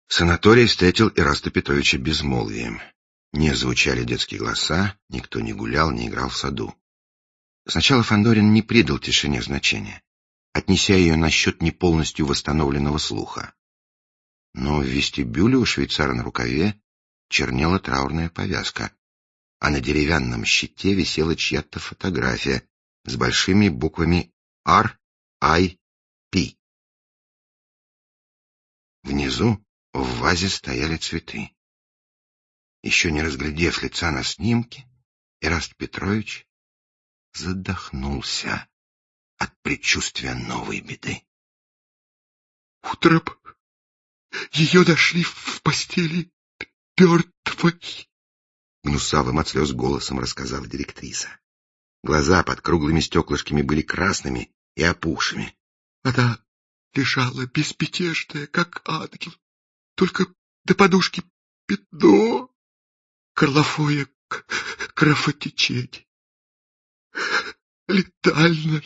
Санаторий встретил Ираста Петровича безмолвием. Не звучали детские голоса, никто не гулял, не играл в саду. Сначала Фандорин не придал тишине значения, отнеся ее на счет не полностью восстановленного слуха. Но в вестибюле у швейцара на рукаве чернела траурная повязка, а на деревянном щите висела чья-то фотография с большими буквами R.I.P. Внизу в вазе стояли цветы. Еще не разглядев лица на снимке, Ираст Петрович задохнулся от предчувствия новой беды. Утром ее нашли в постели мертвой, — гнусавым от слез голосом рассказала директриса. Глаза под круглыми стеклышками были красными и опухшими. Она лежала безмятежная, как ангел, только до подушки пятно, горловое кровотечение, летальное.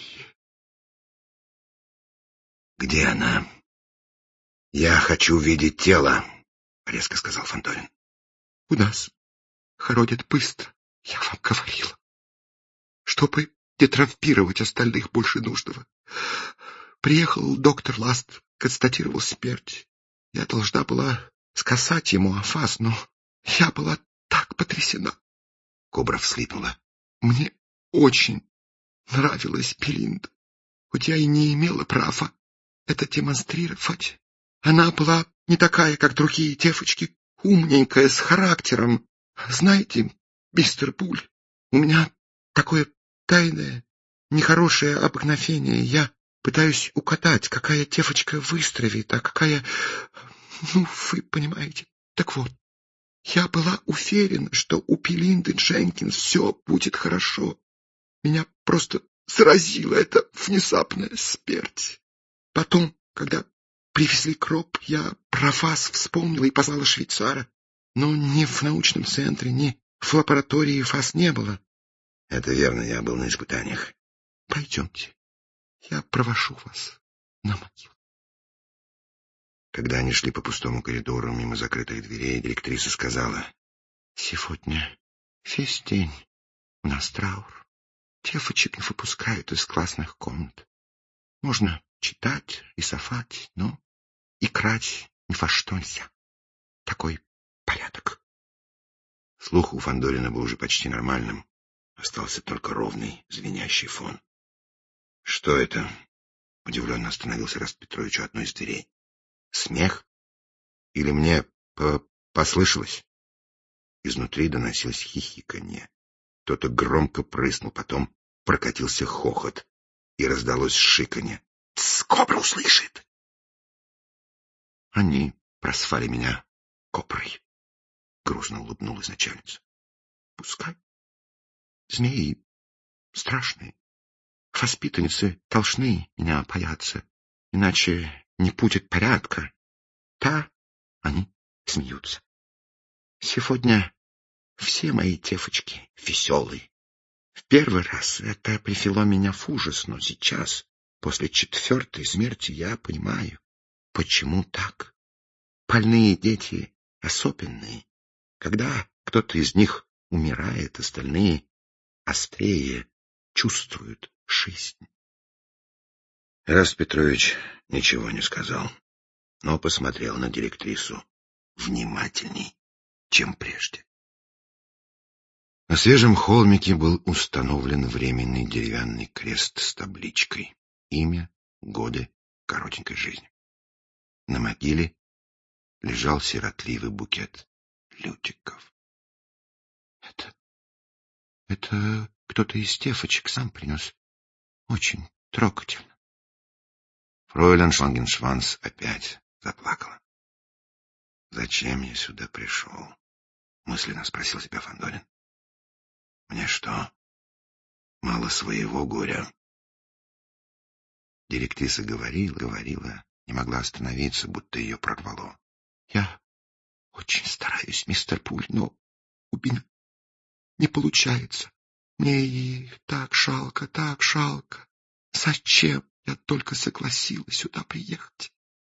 — Где она? — Я хочу видеть тело, — резко сказал Фандорин. — У нас хоронят быстро, я вам говорила. Чтобы не травмировать остальных больше нужного. Приехал доктор Ласт, констатировал смерть. Я должна была сказать ему афаз, но я была так потрясена. Кобра всхлипнула. Мне очень нравилась Белинда, хоть я и не имела права это демонстрировать. Она была не такая, как другие девочки, умненькая, с характером. Знаете, мистер Пуль, у меня такое тайное, нехорошее обыкновение. Я пытаюсь угадать, какая девочка выздоровеет, а какая... Ну, вы понимаете. Так вот, я была уверена, что у Белинды Дженкинс все будет хорошо. Меня просто заразила эта внезапная смерть. Потом, когда привезли гроб, я про вас вспомнила и позвала швейцара. Но ни в научном центре, ни в лаборатории вас не было. — Это верно, я был на испытаниях. — Пойдемте, я провожу вас на могилу. Когда они шли по пустому коридору мимо закрытых дверей, директриса сказала: — Сегодня весь день у нас траур. Девочек не выпускают из классных комнат. Можно читать, рисовать, но играть ни во что нельзя. Такой порядок. Слух у Фандорина был уже почти нормальным. Остался только ровный, звенящий фон. — Что это? — удивленно остановился Ираст Петрович у одной из дверей. — Смех? Или мне послышалось? Изнутри доносилось хихиканье. Кто-то громко прыснул, потом прокатился хохот, и раздалось шиканье. — Тсс, кобра услышит! Они просвали меня коброй. Грустно улыбнулась начальница. — Пускай. Змеи страшные. Воспитанницы должны меня бояться, иначе не будет порядка. Да, они смеются. Сегодня все мои девочки веселые. В первый раз это привело меня в ужас, но сейчас, после 4-й смерти, я понимаю, почему так. Больные дети особенные. Когда кто-то из них умирает, остальные острее чувствуют жизнь. Ираст Петрович ничего не сказал, но посмотрел на директрису внимательней, чем прежде. На свежем холмике был установлен временный деревянный крест с табличкой: имя, годы коротенькой жизни. На могиле лежал сиротливый букет лютиков. Это кто-то из девочек сам принес. Очень трогательно. Фройлен Швангеншванс опять заплакала. — Зачем я сюда пришел? — мысленно спросил себя Фандорин. — Мне что, мало своего горя? Директриса говорила, не могла остановиться, будто ее прорвало. — Я очень стараюсь, мистер Пуль, но у меня не получается. Мне и так жалко, так жалко. Зачем я только согласилась сюда приехать?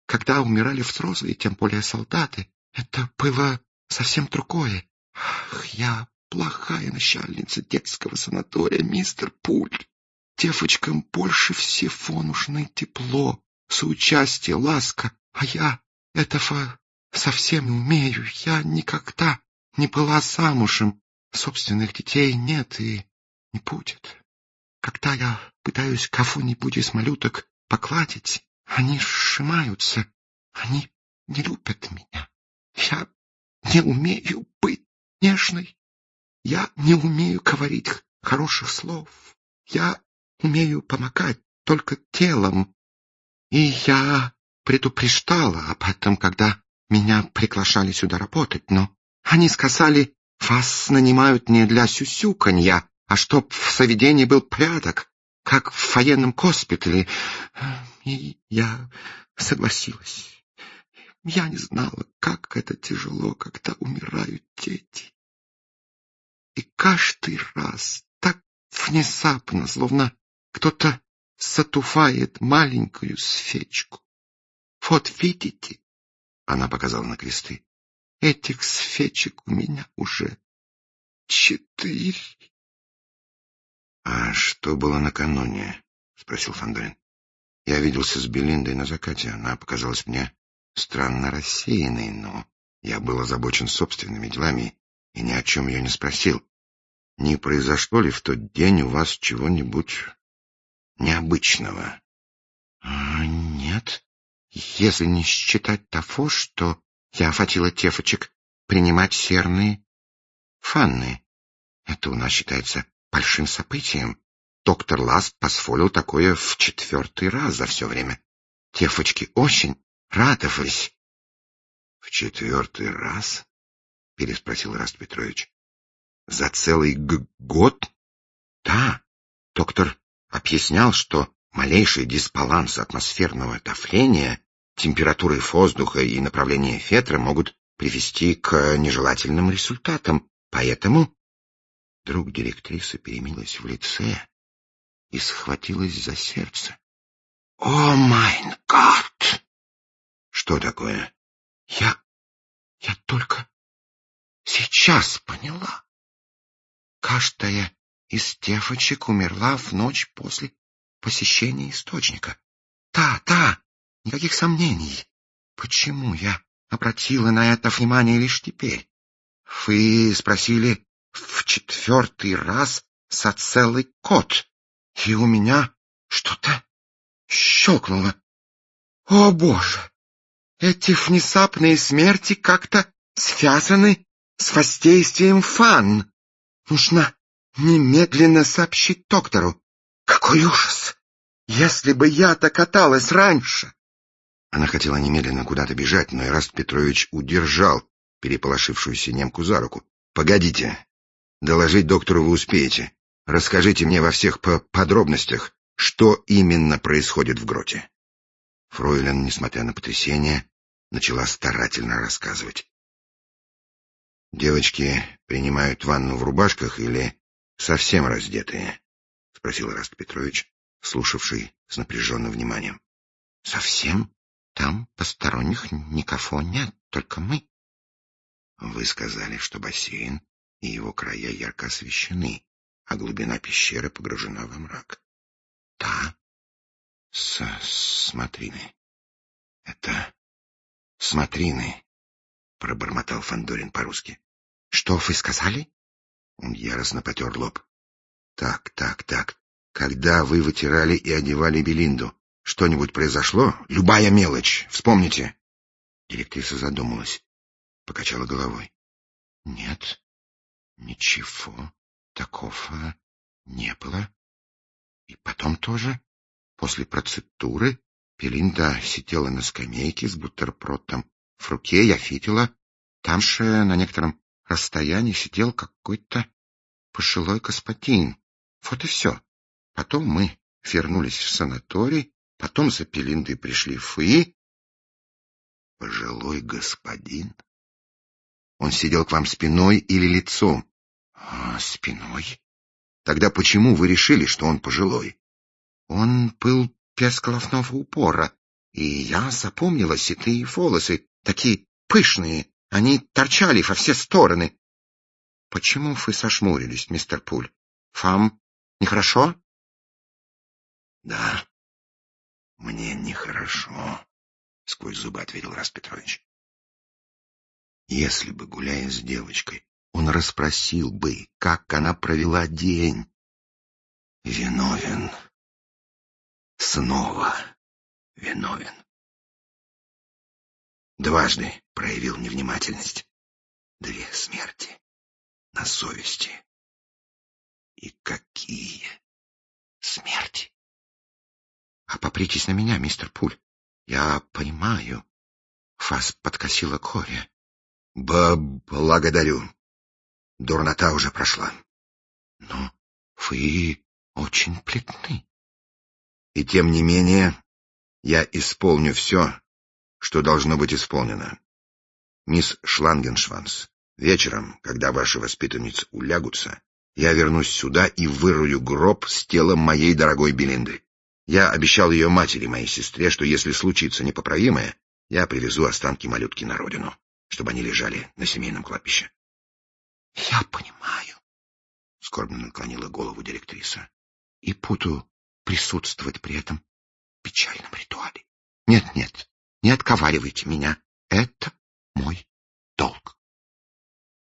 когда умирали взрослые, тем более солдаты, это было совсем другое. Ах, я плохая начальница детского санатория, мистер Пуль. Девочкам больше всего нужны тепло, соучастие, ласка, а я этого совсем не умею. Я никогда не была замужем, собственных детей нет и не будет. Когда я пытаюсь кого-нибудь из малюток погладить, они сжимаются, они не любят меня. Я не умею быть нежной, я не умею говорить хороших слов, я умею помогать только телом. И я предупреждала об этом, когда меня приглашали сюда работать, но они сказали, вас нанимают не для сюсюканья, а чтоб в заведении был порядок, как в военном госпитале. И я согласилась. Я не знала, как это тяжело, когда умирают дети. И каждый раз так внезапно, словно кто-то затухает маленькую свечку. Вот видите, она показала на кресты, этих свечек у меня уже 4. — А что было накануне? — спросил Фандорин. — Я виделся с Белиндой на закате. Она показалась мне странно рассеянной, но я был озабочен собственными делами и ни о чем ее не спросил. Не произошло ли в тот день у вас чего-нибудь необычного? — Нет, если не считать того, что я хотела девочек принимать серные ванны. Это у нас считается большим событием. Доктор Ласт позволил такое в 4-й раз за все время. Девочки очень радовались. — В 4-й раз? — переспросил Ираст Петрович. — За целый год? — Да, доктор объяснял, что малейший дисбаланс атмосферного давления, температуры воздуха и направления ветра могут привести к нежелательным результатам. Поэтому вдруг директриса переменилась в лице и схватилась за сердце. — О, майн гад! — Что такое? — Я только сейчас поняла. Каждая из девочек умерла в ночь после посещения источника. Да, никаких сомнений. Почему я обратила на это внимание лишь теперь? Вы спросили в 4-й раз за целый год, и у меня что-то щелкнуло. О, Боже! Эти внезапные смерти как-то связаны с воздействием фан. Нужно немедленно сообщить доктору. Какой ужас! Если бы я-то каталась раньше! Она хотела немедленно куда-то бежать, но Ираст Петрович удержал переполошившуюся немку за руку. — Погодите. Доложить доктору вы успеете. Расскажите мне во всех подробностях, что именно происходит в гроте. Фройлен, несмотря на потрясение, начала старательно рассказывать. — Девочки принимают ванну в рубашках или совсем раздетые? — спросил Ираст Петрович, слушавший с напряженным вниманием. — Совсем? Там посторонних никого нет, только мы. — Вы сказали, что бассейн и его края ярко освещены, а глубина пещеры погружена во мрак. — Да. — Смотрины. — Это смотрины, — пробормотал Фандорин по-русски. — Что вы сказали? Он яростно потер лоб. — Так. Когда вы вытирали и одевали Белинду, что-нибудь произошло? Любая мелочь, вспомните. Директриса задумалась, покачала головой. — Нет, ничего такого не было. И потом тоже, после процедуры, Белинда сидела на скамейке с бутербродом в руке. Я видела, там же на некотором расстоянии сидел какой-то пожилой господин. Вот и все. Потом мы вернулись в санаторий, потом за Белиндой пришли вы. — Пожилой господин? Он сидел к вам спиной или лицом? — Спиной. — Тогда почему вы решили, что он пожилой? Он был без головного убора, и я запомнила седые волосы, такие пышные, они торчали во все стороны. — Почему вы сошмурились, мистер Пуль? Вам нехорошо? — Да, мне нехорошо, — сквозь зубы ответил Раст Петрович. Если бы, гуляя с девочкой, он расспросил бы, как она провела день. Виновен. Снова виновен. Дважды проявил невнимательность. 2 смерти на совести. И какие смерти! А попритесь на меня, мистер Пуль. Я понимаю. Вас подкосила кори. Благодарю. Дурнота уже прошла. Но вы очень плетны. И тем не менее, я исполню все, что должно быть исполнено. Мисс Шлангеншванс, вечером, когда ваши воспитанницы улягутся, я вернусь сюда и вырую гроб с телом моей дорогой Белинды. Я обещал ее матери, моей сестре, что если случится непоправимое, я привезу останки малютки на родину, чтобы они лежали на семейном кладбище. — Я понимаю, — скорбно наклонила голову директриса. — И буду присутствовать при этом печальном ритуале. Нет, не отковаривайте меня. Это мой долг.